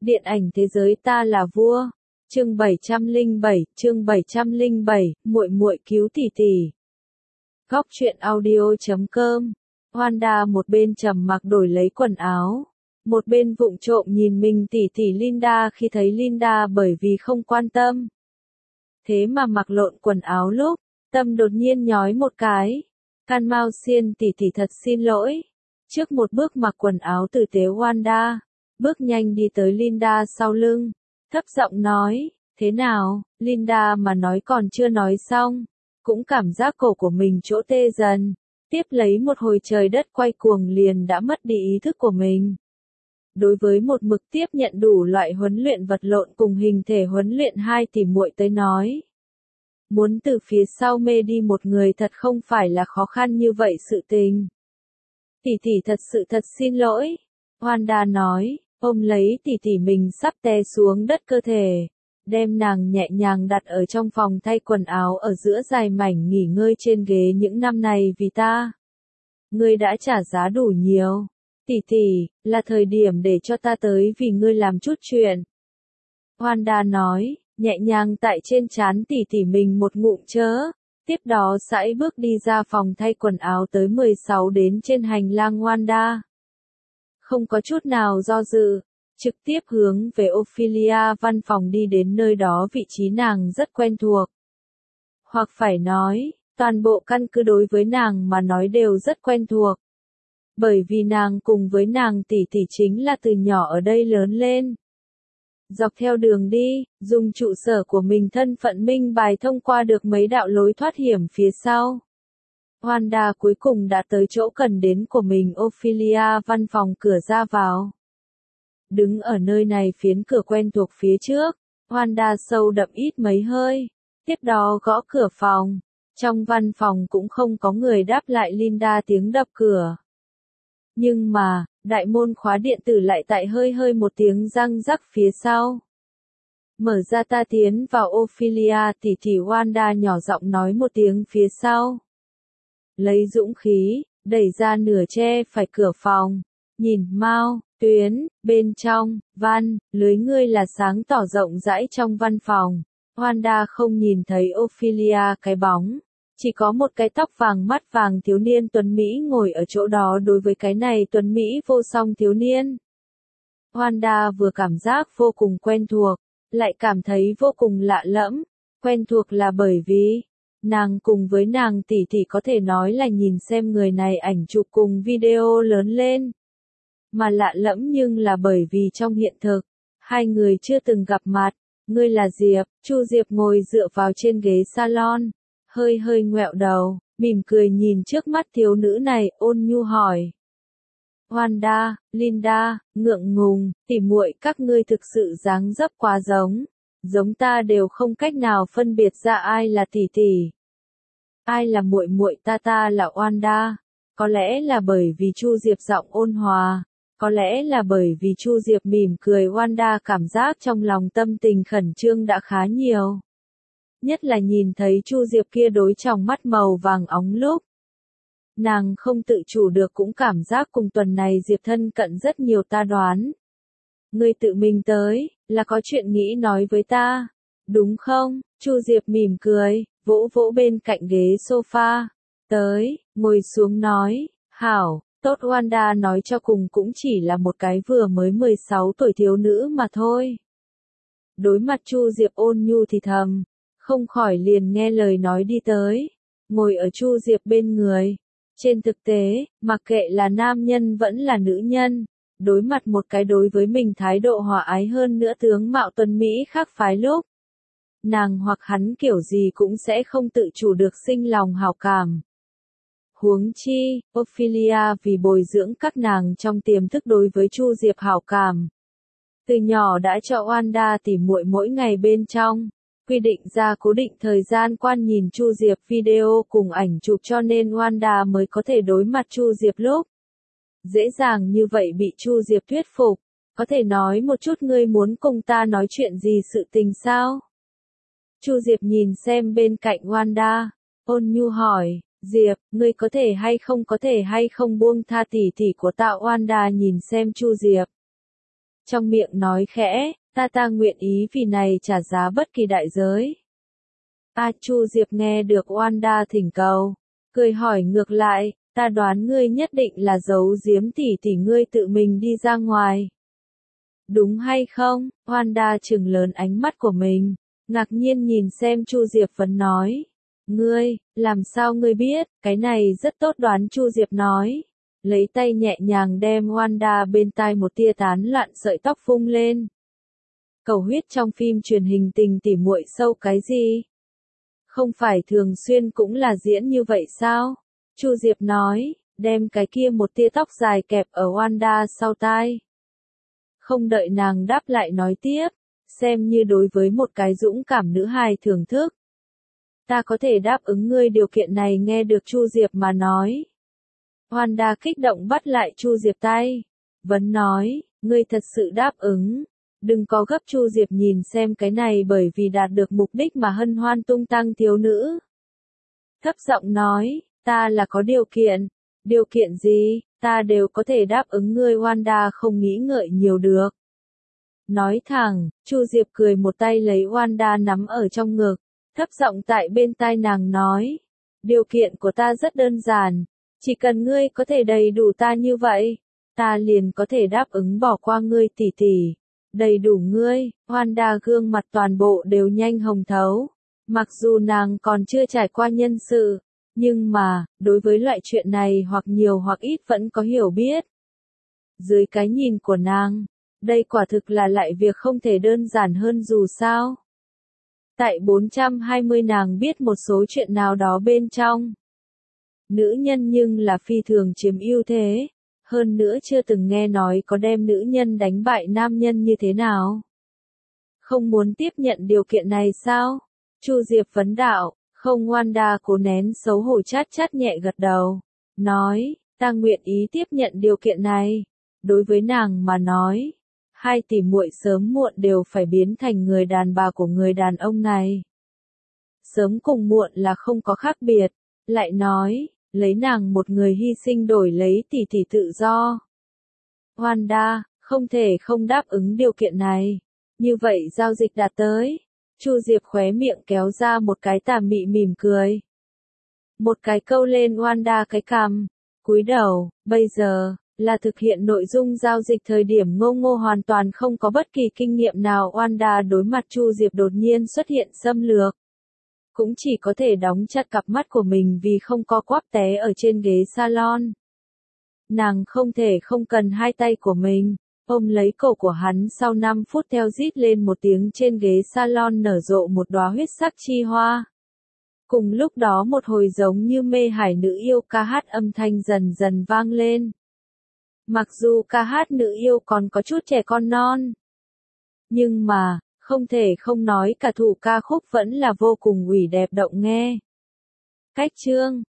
Điện ảnh thế giới ta là vua. Chương 707, muội muội cứu tỷ tỷ. Góc truyện audio.com. Wanda một bên trầm mặc đổi lấy quần áo, một bên vụng trộm nhìn mình tỷ tỷ Linda khi thấy Linda bởi vì không quan tâm. Thế mà mặc lộn quần áo lúc, tâm đột nhiên nhói một cái. Can Mao Xiên tỷ tỷ thật xin lỗi. Trước một bước mặc quần áo tử tế Wanda, bước nhanh đi tới Linda sau lưng, thấp giọng nói, thế nào, Linda mà nói còn chưa nói xong, cũng cảm giác cổ của mình chỗ tê dần, tiếp lấy một hồi trời đất quay cuồng liền đã mất đi ý thức của mình. Đối với một mực tiếp nhận đủ loại huấn luyện vật lộn cùng hình thể huấn luyện hai tỷ muội tới nói. Muốn từ phía sau mê đi một người thật không phải là khó khăn như vậy sự tình. Tỷ tỷ thật xin lỗi. Wanda nói, ôm lấy tỷ tỷ mình sắp té xuống đất cơ thể, đem nàng nhẹ nhàng đặt ở trong phòng thay quần áo ở giữa dài mảnh nghỉ ngơi trên ghế những năm này vì ta. Ngươi đã trả giá đủ nhiều. Tỷ tỷ, là thời điểm để cho ta tới vì ngươi làm chút chuyện. Wanda nói, nhẹ nhàng tại trên trán tỷ tỷ mình một ngụm chớ. Tiếp đó sải bước đi ra phòng thay quần áo tới 16 đến trên hành lang Wanda. Không có chút nào do dự, trực tiếp hướng về Ophelia văn phòng đi đến nơi đó vị trí nàng rất quen thuộc. Hoặc phải nói, toàn bộ căn cứ đối với nàng mà nói đều rất quen thuộc. Bởi vì nàng cùng với nàng tỷ tỷ chính là từ nhỏ ở đây lớn lên. Dọc theo đường đi, dùng trụ sở của mình thân phận minh bài thông qua được mấy đạo lối thoát hiểm phía sau. Wanda cuối cùng đã tới chỗ cần đến của mình Ophelia văn phòng cửa ra vào. Đứng ở nơi này phiến cửa quen thuộc phía trước, Wanda sâu đậm ít mấy hơi, tiếp đó gõ cửa phòng. Trong văn phòng cũng không có người đáp lại Linda tiếng đập cửa. Nhưng mà, đại môn khóa điện tử lại tại hơi một tiếng răng rắc phía sau. Mở ra ta tiến vào Ophelia tỷ tỷ Wanda nhỏ giọng nói một tiếng phía sau. Lấy dũng khí, đẩy ra nửa che phải cửa phòng, nhìn Mao, Tuyến, bên trong, văn, lưới ngươi là sáng tỏ rộng rãi trong văn phòng. Wanda không nhìn thấy Ophelia cái bóng. Chỉ có một cái tóc vàng mắt vàng thiếu niên tuấn Mỹ ngồi ở chỗ đó đối với cái này tuấn Mỹ vô song thiếu niên. Wanda vừa cảm giác vô cùng quen thuộc, lại cảm thấy vô cùng lạ lẫm. Quen thuộc là bởi vì, nàng cùng với nàng tỷ tỷ có thể nói là nhìn xem người này ảnh chụp cùng video lớn lên. Mà lạ lẫm nhưng là bởi vì trong hiện thực, hai người chưa từng gặp mặt. Ngươi là Diệp, Chu Diệp ngồi dựa vào trên ghế salon. Hơi ngoẹo đầu, mỉm cười nhìn trước mắt thiếu nữ này, ôn nhu hỏi. Wanda, Linda, ngượng ngùng, tỉ muội các ngươi thực sự dáng dấp quá giống ta đều không cách nào phân biệt ra ai là tỷ tỷ. Ai là muội muội ta là Wanda. Có lẽ là bởi vì Chu Diệp giọng ôn hòa, có lẽ là bởi vì Chu Diệp mỉm cười Wanda cảm giác trong lòng tâm tình khẩn trương đã khá nhiều. Nhất là nhìn thấy Chu Diệp kia đối tròng mắt màu vàng óng lúc. Nàng không tự chủ được cũng cảm giác cùng tuần này Diệp thân cận rất nhiều ta đoán. Ngươi tự mình tới, là có chuyện nghĩ nói với ta, đúng không? Chu Diệp mỉm cười, vỗ vỗ bên cạnh ghế sofa. Tới, ngồi xuống nói, hảo, tốt Wanda nói cho cùng cũng chỉ là một cái vừa mới 16 tuổi thiếu nữ mà thôi. Đối mặt Chu Diệp ôn nhu thì thầm. Không khỏi liền nghe lời nói đi tới, ngồi ở Chu Diệp bên người. Trên thực tế, mặc kệ là nam nhân vẫn là nữ nhân, đối mặt một cái đối với mình thái độ hòa ái hơn nữa tướng mạo tuấn Mỹ khác phái lúc. Nàng hoặc hắn kiểu gì cũng sẽ không tự chủ được sinh lòng hảo cảm. Huống chi, Ophelia vì bồi dưỡng các nàng trong tiềm thức đối với Chu Diệp hảo cảm. Từ nhỏ đã cho Wanda tỉ muội mỗi ngày bên trong. Quy định ra cố định thời gian quan nhìn Chu Diệp video cùng ảnh chụp cho nên Wanda mới có thể đối mặt Chu Diệp lúc. Dễ dàng như vậy bị Chu Diệp thuyết phục, có thể nói một chút ngươi muốn cùng ta nói chuyện gì sự tình sao? Chu Diệp nhìn xem bên cạnh Wanda, ôn nhu hỏi, Diệp, ngươi có thể hay không buông tha tỷ tỷ của ta Wanda nhìn xem Chu Diệp. trong miệng nói khẽ, ta nguyện ý vì này trả giá bất kỳ đại giới. Chu Diệp nghe được Wanda thỉnh cầu, cười hỏi ngược lại, ta đoán ngươi nhất định là giấu giếm tỷ ngươi tự mình đi ra ngoài. Đúng hay không? Wanda trừng lớn ánh mắt của mình, ngạc nhiên nhìn xem Chu Diệp vấn nói. Ngươi, làm sao ngươi biết, cái này rất tốt đoán Chu Diệp nói. Lấy tay nhẹ nhàng đem Wanda bên tai một tia tán loạn sợi tóc vung lên. Cầu huyết trong phim truyền hình tình tỉ muội sâu cái gì? Không phải thường xuyên cũng là diễn như vậy sao? Chu Diệp nói, đem cái kia một tia tóc dài kẹp ở Wanda sau tai. Không đợi nàng đáp lại nói tiếp, xem như đối với một cái dũng cảm nữ hài thưởng thức. Ta có thể đáp ứng ngươi điều kiện này nghe được Chu Diệp mà nói. Wanda kích động bắt lại Chu Diệp tay. Vấn nói, ngươi thật sự đáp ứng. Đừng có gấp Chu Diệp nhìn xem cái này bởi vì đạt được mục đích mà hân hoan tung tăng thiếu nữ. Thấp giọng nói, ta là có điều kiện. Điều kiện gì, ta đều có thể đáp ứng ngươi. Wanda không nghĩ ngợi nhiều được. Nói thẳng, Chu Diệp cười một tay lấy Wanda nắm ở trong ngực. Thấp giọng tại bên tai nàng nói, điều kiện của ta rất đơn giản, chỉ cần ngươi có thể đầy đủ ta như vậy, ta liền có thể đáp ứng bỏ qua ngươi tỷ. Đầy đủ ngươi. Wanda gương mặt toàn bộ đều nhanh hồng thấu, mặc dù nàng còn chưa trải qua nhân sự, nhưng mà, đối với loại chuyện này hoặc nhiều hoặc ít vẫn có hiểu biết. Dưới cái nhìn của nàng, đây quả thực là lại việc không thể đơn giản hơn dù sao. Tại 420 nàng biết một số chuyện nào đó bên trong. Nữ nhân nhưng là phi thường chiếm ưu thế, hơn nữa chưa từng nghe nói có đem nữ nhân đánh bại nam nhân như thế nào. Không muốn tiếp nhận điều kiện này sao? Chu Diệp vấn đạo, không. Wanda cố nén xấu hổ chát nhẹ gật đầu, nói, ta nguyện ý tiếp nhận điều kiện này. Đối với nàng mà nói, hai tỷ muội sớm muộn đều phải biến thành người đàn bà của người đàn ông này. Sớm cùng muộn là không có khác biệt, lại nói, lấy nàng một người hy sinh đổi lấy tỷ tự do. Wanda, không thể không đáp ứng điều kiện này. Như vậy giao dịch đạt tới. Chu Diệp khóe miệng kéo ra một cái tà mị mỉm cười. Một cái câu lên Wanda cái cằm, cúi đầu, bây giờ là thực hiện nội dung giao dịch thời điểm Ngô hoàn toàn không có bất kỳ kinh nghiệm nào. Wanda đối mặt Chu Diệp đột nhiên xuất hiện xâm lược, cũng chỉ có thể đóng chặt cặp mắt của mình vì không co quắp té ở trên ghế salon. Nàng không thể không cần hai tay của mình, ôm lấy cổ của hắn. Sau 5 phút theo rít lên một tiếng trên ghế salon nở rộ một đóa huyết sắc chi hoa. Cùng lúc đó một hồi giống như mê hải nữ yêu ca hát âm thanh dần dần vang lên. Mặc dù ca hát nữ yêu còn có chút trẻ con non, nhưng mà, không thể không nói cả thủ ca khúc vẫn là vô cùng ủy đẹp động nghe. Cách chương